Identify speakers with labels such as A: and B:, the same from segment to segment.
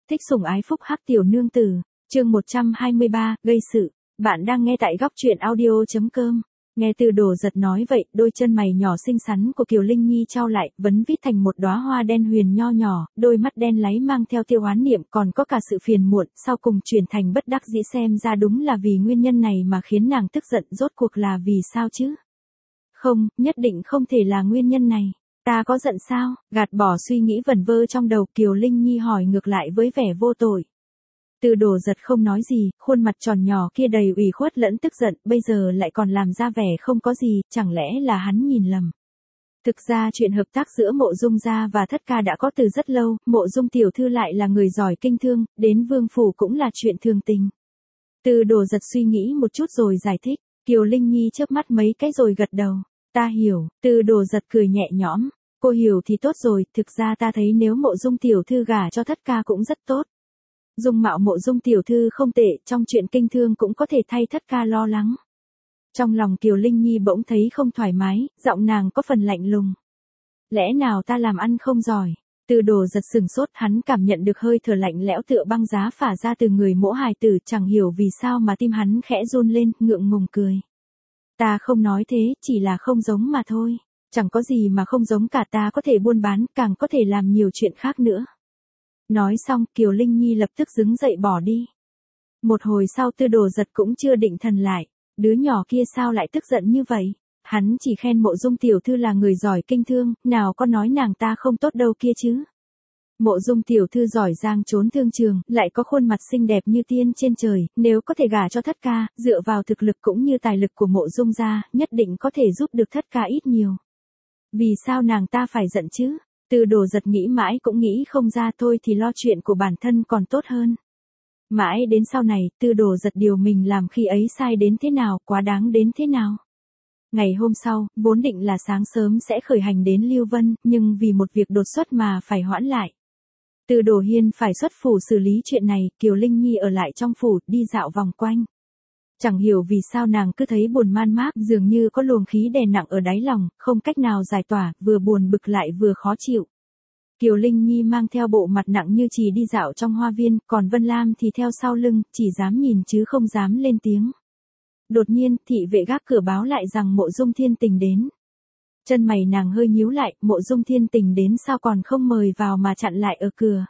A: Thích sủng ái phúc hắc tiểu nương tử, chương 123, gây sự. Bạn đang nghe tại góc truyện audio.com. Nghe Từ Đồ Giật nói vậy, đôi chân mày nhỏ xinh xắn của Kiều Linh Nhi trao lại, vấn vít thành một đóa hoa đen huyền nho nhỏ, đôi mắt đen láy mang theo tia oán niệm, còn có cả sự phiền muộn, sau cùng chuyển thành bất đắc dĩ, xem ra đúng là vì nguyên nhân này mà khiến nàng tức giận, rốt cuộc là vì sao chứ? Không, nhất định không thể là nguyên nhân này. Ta có giận sao? Gạt bỏ suy nghĩ vẩn vơ trong đầu, Kiều Linh Nhi hỏi ngược lại với vẻ vô tội. Từ Đồ Giật không nói gì, khuôn mặt tròn nhỏ kia đầy ủy khuất lẫn tức giận, bây giờ lại còn làm ra vẻ không có gì, chẳng lẽ là hắn nhìn lầm. Thực ra chuyện hợp tác giữa Mộ Dung gia và Thất Ca đã có từ rất lâu, Mộ Dung tiểu thư lại là người giỏi kinh thương, đến vương phủ cũng là chuyện thường tình. Từ Đồ Giật suy nghĩ một chút rồi giải thích, Kiều Linh Nhi chớp mắt mấy cái rồi gật đầu. Ta hiểu, Từ Đồ Giật cười nhẹ nhõm, cô hiểu thì tốt rồi, thực ra ta thấy nếu Mộ Dung tiểu thư gả cho Thất Ca cũng rất tốt. Dung mạo Mộ Dung tiểu thư không tệ, trong chuyện kinh thương cũng có thể thay Thất Ca lo lắng. Trong lòng Kiều Linh Nhi bỗng thấy không thoải mái, giọng nàng có phần lạnh lùng. Lẽ nào ta làm ăn không giỏi? Từ Đồ Giật sừng sốt, hắn cảm nhận được hơi thở lạnh lẽo tựa băng giá phả ra từ người Mỗ hài tử, chẳng hiểu vì sao mà tim hắn khẽ run lên, ngượng ngùng cười. Ta không nói thế, chỉ là không giống mà thôi. Chẳng có gì mà không giống cả, ta có thể buôn bán, càng có thể làm nhiều chuyện khác nữa. Nói xong, Kiều Linh Nhi lập tức đứng dậy bỏ đi. Một hồi sau Từ Đồ Giật cũng chưa định thần lại. Đứa nhỏ kia sao lại tức giận như vậy? Hắn chỉ khen Mộ Dung tiểu thư là người giỏi kinh thương, nào có nói nàng ta không tốt đâu kia chứ. Mộ Dung tiểu thư giỏi giang trốn thương trường, lại có khuôn mặt xinh đẹp như tiên trên trời, nếu có thể gả cho Thất Ca, dựa vào thực lực cũng như tài lực của Mộ Dung gia, nhất định có thể giúp được Thất Ca ít nhiều. Vì sao nàng ta phải giận chứ? Từ Đồ Giật nghĩ mãi cũng nghĩ không ra, thôi thì lo chuyện của bản thân còn tốt hơn. Mãi đến sau này, Từ Đồ Giật điều mình làm khi ấy sai đến thế nào, quá đáng đến thế nào. Ngày hôm sau, vốn định là sáng sớm sẽ khởi hành đến Lưu Vân, nhưng vì một việc đột xuất mà phải hoãn lại. Từ Đồ Hiên phải xuất phủ xử lý chuyện này, Kiều Linh Nhi ở lại trong phủ, đi dạo vòng quanh. Chẳng hiểu vì sao nàng cứ thấy buồn man mác, dường như có luồng khí đè nặng ở đáy lòng, không cách nào giải tỏa, vừa buồn bực lại vừa khó chịu. Kiều Linh Nhi mang theo bộ mặt nặng như chì đi dạo trong hoa viên, còn Vân Lam thì theo sau lưng, chỉ dám nhìn chứ không dám lên tiếng. Đột nhiên, thị vệ gác cửa báo lại rằng Mộ Dung Thiên Tình đến. Chân mày nàng hơi nhíu lại, Mộ Dung Thiên Tình đến sao còn không mời vào mà chặn lại ở cửa.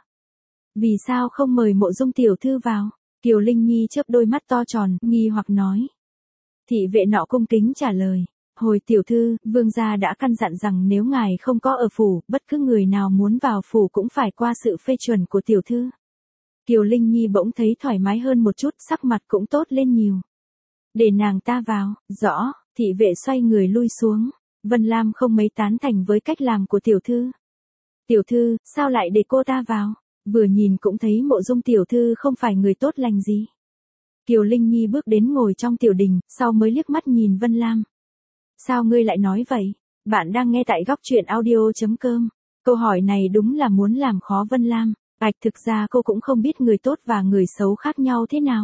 A: Vì sao không mời Mộ Dung tiểu thư vào? Kiều Linh Nhi chớp đôi mắt to tròn, nghi hoặc nói. Thị vệ nọ cung kính trả lời. Hồi tiểu thư, vương gia đã căn dặn rằng nếu ngài không có ở phủ, bất cứ người nào muốn vào phủ cũng phải qua sự phê chuẩn của tiểu thư. Kiều Linh Nhi bỗng thấy thoải mái hơn một chút, sắc mặt cũng tốt lên nhiều. Để nàng ta vào, rõ, thị vệ xoay người lui xuống. Vân Lam không mấy tán thành với cách làm của tiểu thư. Tiểu thư, sao lại để cô ta vào? Vừa nhìn cũng thấy Mộ Dung tiểu thư không phải người tốt lành gì. Kiều Linh Nhi bước đến ngồi trong tiểu đình, sau mới liếc mắt nhìn Vân Lam. Sao ngươi lại nói vậy? Bạn đang nghe tại góc truyện audio.com. Câu hỏi này đúng là muốn làm khó Vân Lam. Thực ra cô cũng không biết người tốt và người xấu khác nhau thế nào.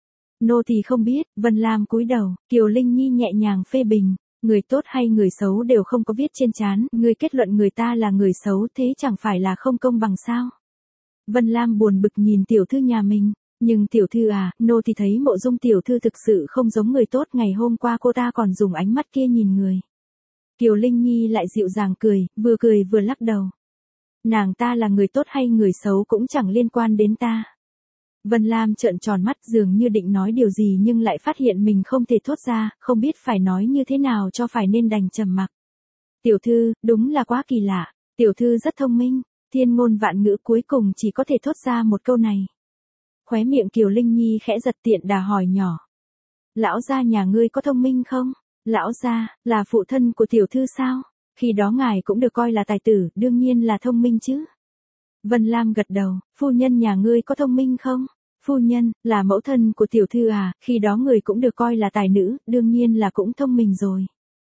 A: Nô thì không biết, Vân Lam cúi đầu, Kiều Linh Nhi nhẹ nhàng phê bình. Người tốt hay người xấu đều không có viết trên trán, ngươi kết luận người ta là người xấu, thế chẳng phải là không công bằng sao? Vân Lam buồn bực nhìn tiểu thư nhà mình. Nhưng tiểu thư à, nô thì thấy Mộ Dung tiểu thư thực sự không giống người tốt, ngày hôm qua cô ta còn dùng ánh mắt kia nhìn người. Kiều Linh Nhi lại dịu dàng cười vừa lắc đầu. Nàng ta là người tốt hay người xấu cũng chẳng liên quan đến ta. Vân Lam trợn tròn mắt, dường như định nói điều gì nhưng lại phát hiện mình không thể thốt ra, không biết phải nói như thế nào cho phải nên đành trầm mặc. Tiểu thư, đúng là quá kỳ lạ, tiểu thư rất thông minh, thiên ngôn vạn ngữ cuối cùng chỉ có thể thốt ra một câu này. Khóe miệng Kiều Linh Nhi khẽ giật, tiện đà hỏi nhỏ. Lão gia nhà ngươi có thông minh không? Lão gia, là phụ thân của tiểu thư sao? Khi đó ngài cũng được coi là tài tử, đương nhiên là thông minh chứ. Vân Lam gật đầu, phu nhân nhà ngươi có thông minh không? Phu nhân, là mẫu thân của tiểu thư à, khi đó người cũng được coi là tài nữ, đương nhiên là cũng thông minh rồi.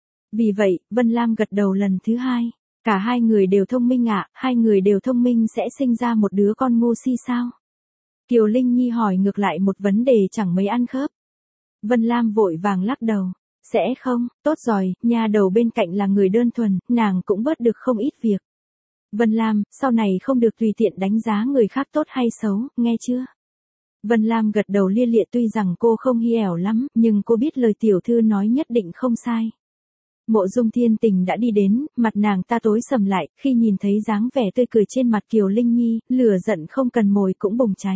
A: Vì vậy, Vân Lam gật đầu lần thứ hai. Cả hai người đều thông minh ạ, hai người đều thông minh sẽ sinh ra một đứa con ngu si sao? Kiều Linh Nhi hỏi ngược lại một vấn đề chẳng mấy ăn khớp. Vân Lam vội vàng lắc đầu. Sẽ không, tốt rồi, nhà đầu bên cạnh là người đơn thuần, nàng cũng bớt được không ít việc. Vân Lam, sau này không được tùy tiện đánh giá người khác tốt hay xấu, nghe chưa? Vân Lam gật đầu lia lịa, tuy rằng cô không hi ẻo lắm, nhưng cô biết lời tiểu thư nói nhất định không sai. Mộ Dung Thiên Tình đã đi đến, mặt nàng ta tối sầm lại, khi nhìn thấy dáng vẻ tươi cười trên mặt Kiều Linh Nhi, lửa giận không cần mồi cũng bùng cháy.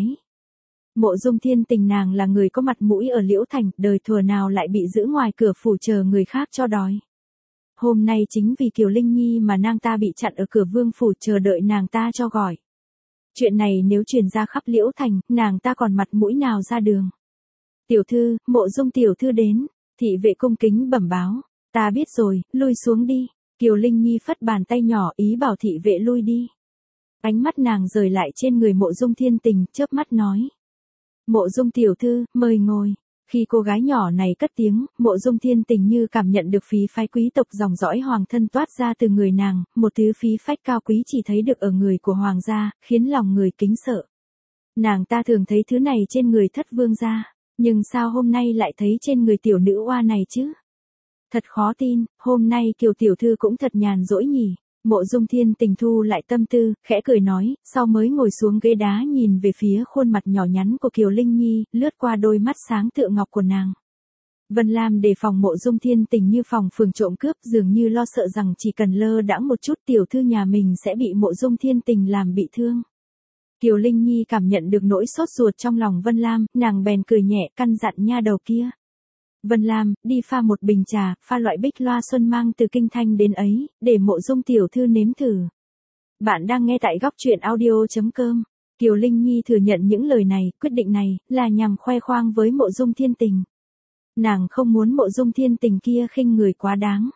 A: Mộ Dung Thiên Tình nàng là người có mặt mũi ở Liễu Thành, đời thuở nào lại bị giữ ngoài cửa phủ chờ người khác cho đói. Hôm nay chính vì Kiều Linh Nhi mà nàng ta bị chặn ở cửa vương phủ chờ đợi nàng ta cho gọi. Chuyện này nếu truyền ra khắp Liễu Thành, nàng ta còn mặt mũi nào ra đường. Tiểu thư, Mộ Dung tiểu thư đến, thị vệ cung kính bẩm báo. Ta biết rồi, lui xuống đi. Kiều Linh Nhi phất bàn tay nhỏ ý bảo thị vệ lui đi. Ánh mắt nàng rời lại trên người Mộ Dung Thiên Tình, chớp mắt nói. Mộ Dung tiểu thư, mời ngồi. Khi cô gái nhỏ này cất tiếng, Mộ Dung Thiên Tình như cảm nhận được khí phái quý tộc dòng dõi hoàng thân toát ra từ người nàng, một thứ khí phách cao quý chỉ thấy được ở người của hoàng gia, khiến lòng người kính sợ. Nàng ta thường thấy thứ này trên người thất vương gia, nhưng sao hôm nay lại thấy trên người tiểu nữ oa này chứ? Thật khó tin, hôm nay Kiều tiểu thư cũng thật nhàn rỗi nhỉ. Mộ Dung Thiên Tình thu lại tâm tư, khẽ cười nói, sau mới ngồi xuống ghế đá nhìn về phía khuôn mặt nhỏ nhắn của Kiều Linh Nhi, lướt qua đôi mắt sáng tựa ngọc của nàng. Vân Lam đề phòng Mộ Dung Thiên Tình như phòng phường trộm cướp, dường như lo sợ rằng chỉ cần lơ đãng một chút tiểu thư nhà mình sẽ bị Mộ Dung Thiên Tình làm bị thương. Kiều Linh Nhi cảm nhận được nỗi sốt ruột trong lòng Vân Lam, nàng bèn cười nhẹ căn dặn nha đầu kia. Vân Lam, đi pha một bình trà, pha loại bích loa xuân mang từ kinh thành đến ấy, để Mộ Dung tiểu thư nếm thử. Bạn đang nghe tại góc truyện audio.com. Kiều Linh Nhi thừa nhận những lời này, quyết định này, là nhằm khoe khoang với Mộ Dung Thiên Tình. Nàng không muốn Mộ Dung Thiên Tình kia khinh người quá đáng.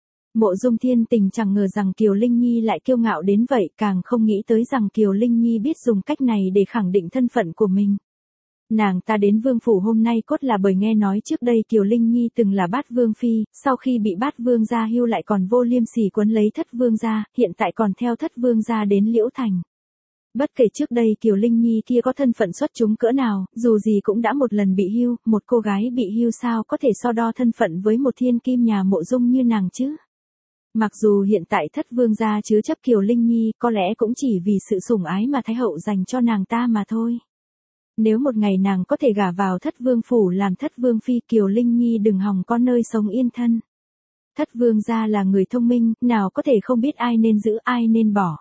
A: Mộ Dung Thiên Tình chẳng ngờ rằng Kiều Linh Nhi lại kiêu ngạo đến vậy, càng không nghĩ tới rằng Kiều Linh Nhi biết dùng cách này để khẳng định thân phận của mình. Nàng ta đến vương phủ hôm nay cốt là bởi nghe nói trước đây Kiều Linh Nhi từng là bát vương phi, sau khi bị bát vương gia hưu lại còn vô liêm sỉ quấn lấy thất vương gia, hiện tại còn theo thất vương gia đến Liễu Thành. Bất kể trước đây Kiều Linh Nhi kia có thân phận xuất chúng cỡ nào, dù gì cũng đã một lần bị hưu, một cô gái bị hưu sao có thể so đo thân phận với một thiên kim nhà Mộ Dung như nàng chứ. Mặc dù hiện tại thất vương gia chứa chấp Kiều Linh Nhi, có lẽ cũng chỉ vì sự sủng ái mà Thái hậu dành cho nàng ta mà thôi. Nếu một ngày nàng có thể gả vào thất vương phủ làm thất vương phi, Kiều Linh Nhi đừng hòng có nơi sống yên thân. Thất vương gia là người thông minh, nào có thể không biết ai nên giữ ai nên bỏ.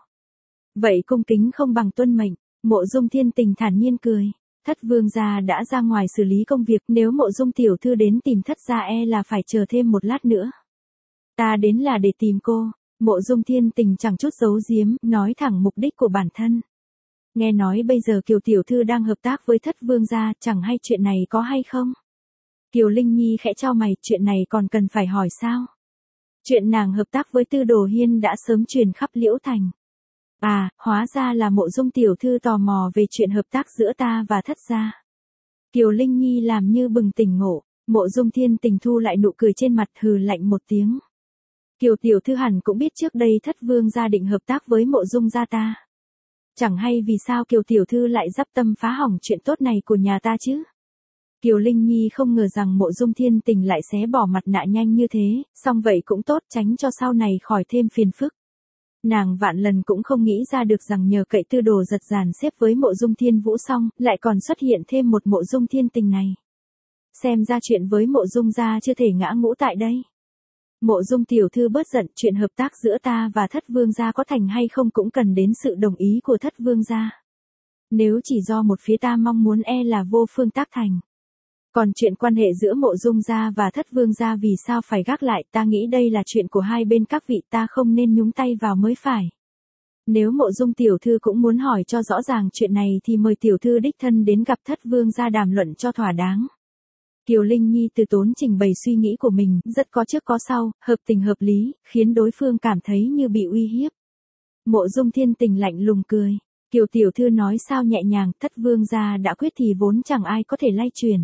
A: Vậy cung kính không bằng tuân mệnh. Mộ Dung Thiên Tình thản nhiên cười. Thất vương gia đã ra ngoài xử lý công việc, nếu Mộ Dung tiểu thư đến tìm thất gia e là phải chờ thêm một lát nữa. Ta đến là để tìm cô. Mộ Dung Thiên Tình chẳng chút giấu giếm, nói thẳng mục đích của bản thân. Nghe nói bây giờ Kiều tiểu thư đang hợp tác với thất vương gia, chẳng hay chuyện này có hay không? Kiều Linh Nhi khẽ chau mày, chuyện này còn cần phải hỏi sao? Chuyện nàng hợp tác với Tư Đồ Hiên đã sớm truyền khắp Liễu Thành. À, hóa ra là Mộ Dung tiểu thư tò mò về chuyện hợp tác giữa ta và thất gia. Kiều Linh Nhi làm như bừng tỉnh ngộ, Mộ Dung Thiên Tình thu lại nụ cười trên mặt, hừ lạnh một tiếng. Kiều tiểu thư hẳn cũng biết trước đây thất vương gia định hợp tác với Mộ Dung gia ta. Chẳng hay vì sao Kiều tiểu thư lại dắp tâm phá hỏng chuyện tốt này của nhà ta chứ? Kiều Linh Nhi không ngờ rằng Mộ Dung Thiên Tình lại xé bỏ mặt nạ nhanh như thế, song vậy cũng tốt tránh cho sau này khỏi thêm phiền phức. Nàng vạn lần cũng không nghĩ ra được rằng nhờ cậy Tư Đồ giật dàn xếp với Mộ Dung Thiên Vũ xong, lại còn xuất hiện thêm một Mộ Dung Thiên Tình này. Xem ra chuyện với Mộ Dung gia chưa thể ngã ngũ tại đây. Mộ Dung tiểu thư bớt giận, chuyện hợp tác giữa ta và thất vương gia có thành hay không cũng cần đến sự đồng ý của thất vương gia. Nếu chỉ do một phía ta mong muốn e là vô phương tác thành. Còn chuyện quan hệ giữa Mộ Dung gia và thất vương gia vì sao phải gác lại, ta nghĩ đây là chuyện của hai bên các vị, ta không nên nhúng tay vào mới phải. Nếu Mộ Dung tiểu thư cũng muốn hỏi cho rõ ràng chuyện này thì mời tiểu thư đích thân đến gặp thất vương gia đàm luận cho thỏa đáng. Kiều Linh Nhi từ tốn trình bày suy nghĩ của mình, rất có trước có sau, hợp tình hợp lý, khiến đối phương cảm thấy như bị uy hiếp. Mộ Dung Thiên Tình lạnh lùng cười. Kiều tiểu thư nói sao nhẹ nhàng, thất vương gia đã quyết thì vốn chẳng ai có thể lay chuyển.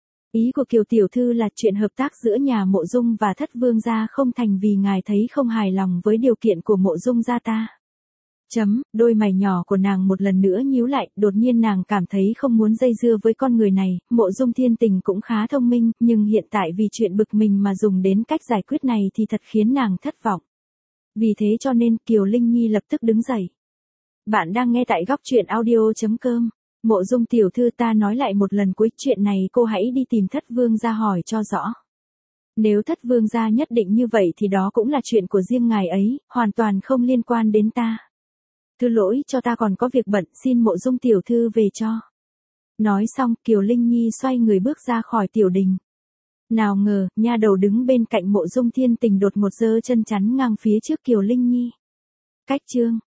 A: Ý của Kiều tiểu thư là chuyện hợp tác giữa nhà Mộ Dung và thất vương gia không thành vì ngài thấy không hài lòng với điều kiện của Mộ Dung gia ta. Đôi mày nhỏ của nàng một lần nữa nhíu lại, đột nhiên nàng cảm thấy không muốn dây dưa với con người này. Mộ Dung Thiên Tình cũng khá thông minh, nhưng hiện tại vì chuyện bực mình mà dùng đến cách giải quyết này thì thật khiến nàng thất vọng. Vì thế cho nên Kiều Linh Nhi lập tức đứng dậy. Bạn đang nghe tại góc truyện audio.com. Mộ Dung tiểu thư, ta nói lại một lần cuối, chuyện này cô hãy đi tìm Thất Vương gia hỏi cho rõ. Nếu Thất Vương gia nhất định như vậy thì đó cũng là chuyện của riêng ngài ấy, hoàn toàn không liên quan đến ta. Thứ lỗi cho ta còn có việc bận, xin Mộ Dung tiểu thư về cho. Nói xong, Kiều Linh Nhi xoay người bước ra khỏi tiểu đình. Nào ngờ, nha đầu đứng bên cạnh Mộ Dung Thiên Tình đột ngột giơ chân chắn ngang phía trước Kiều Linh Nhi. Cách chương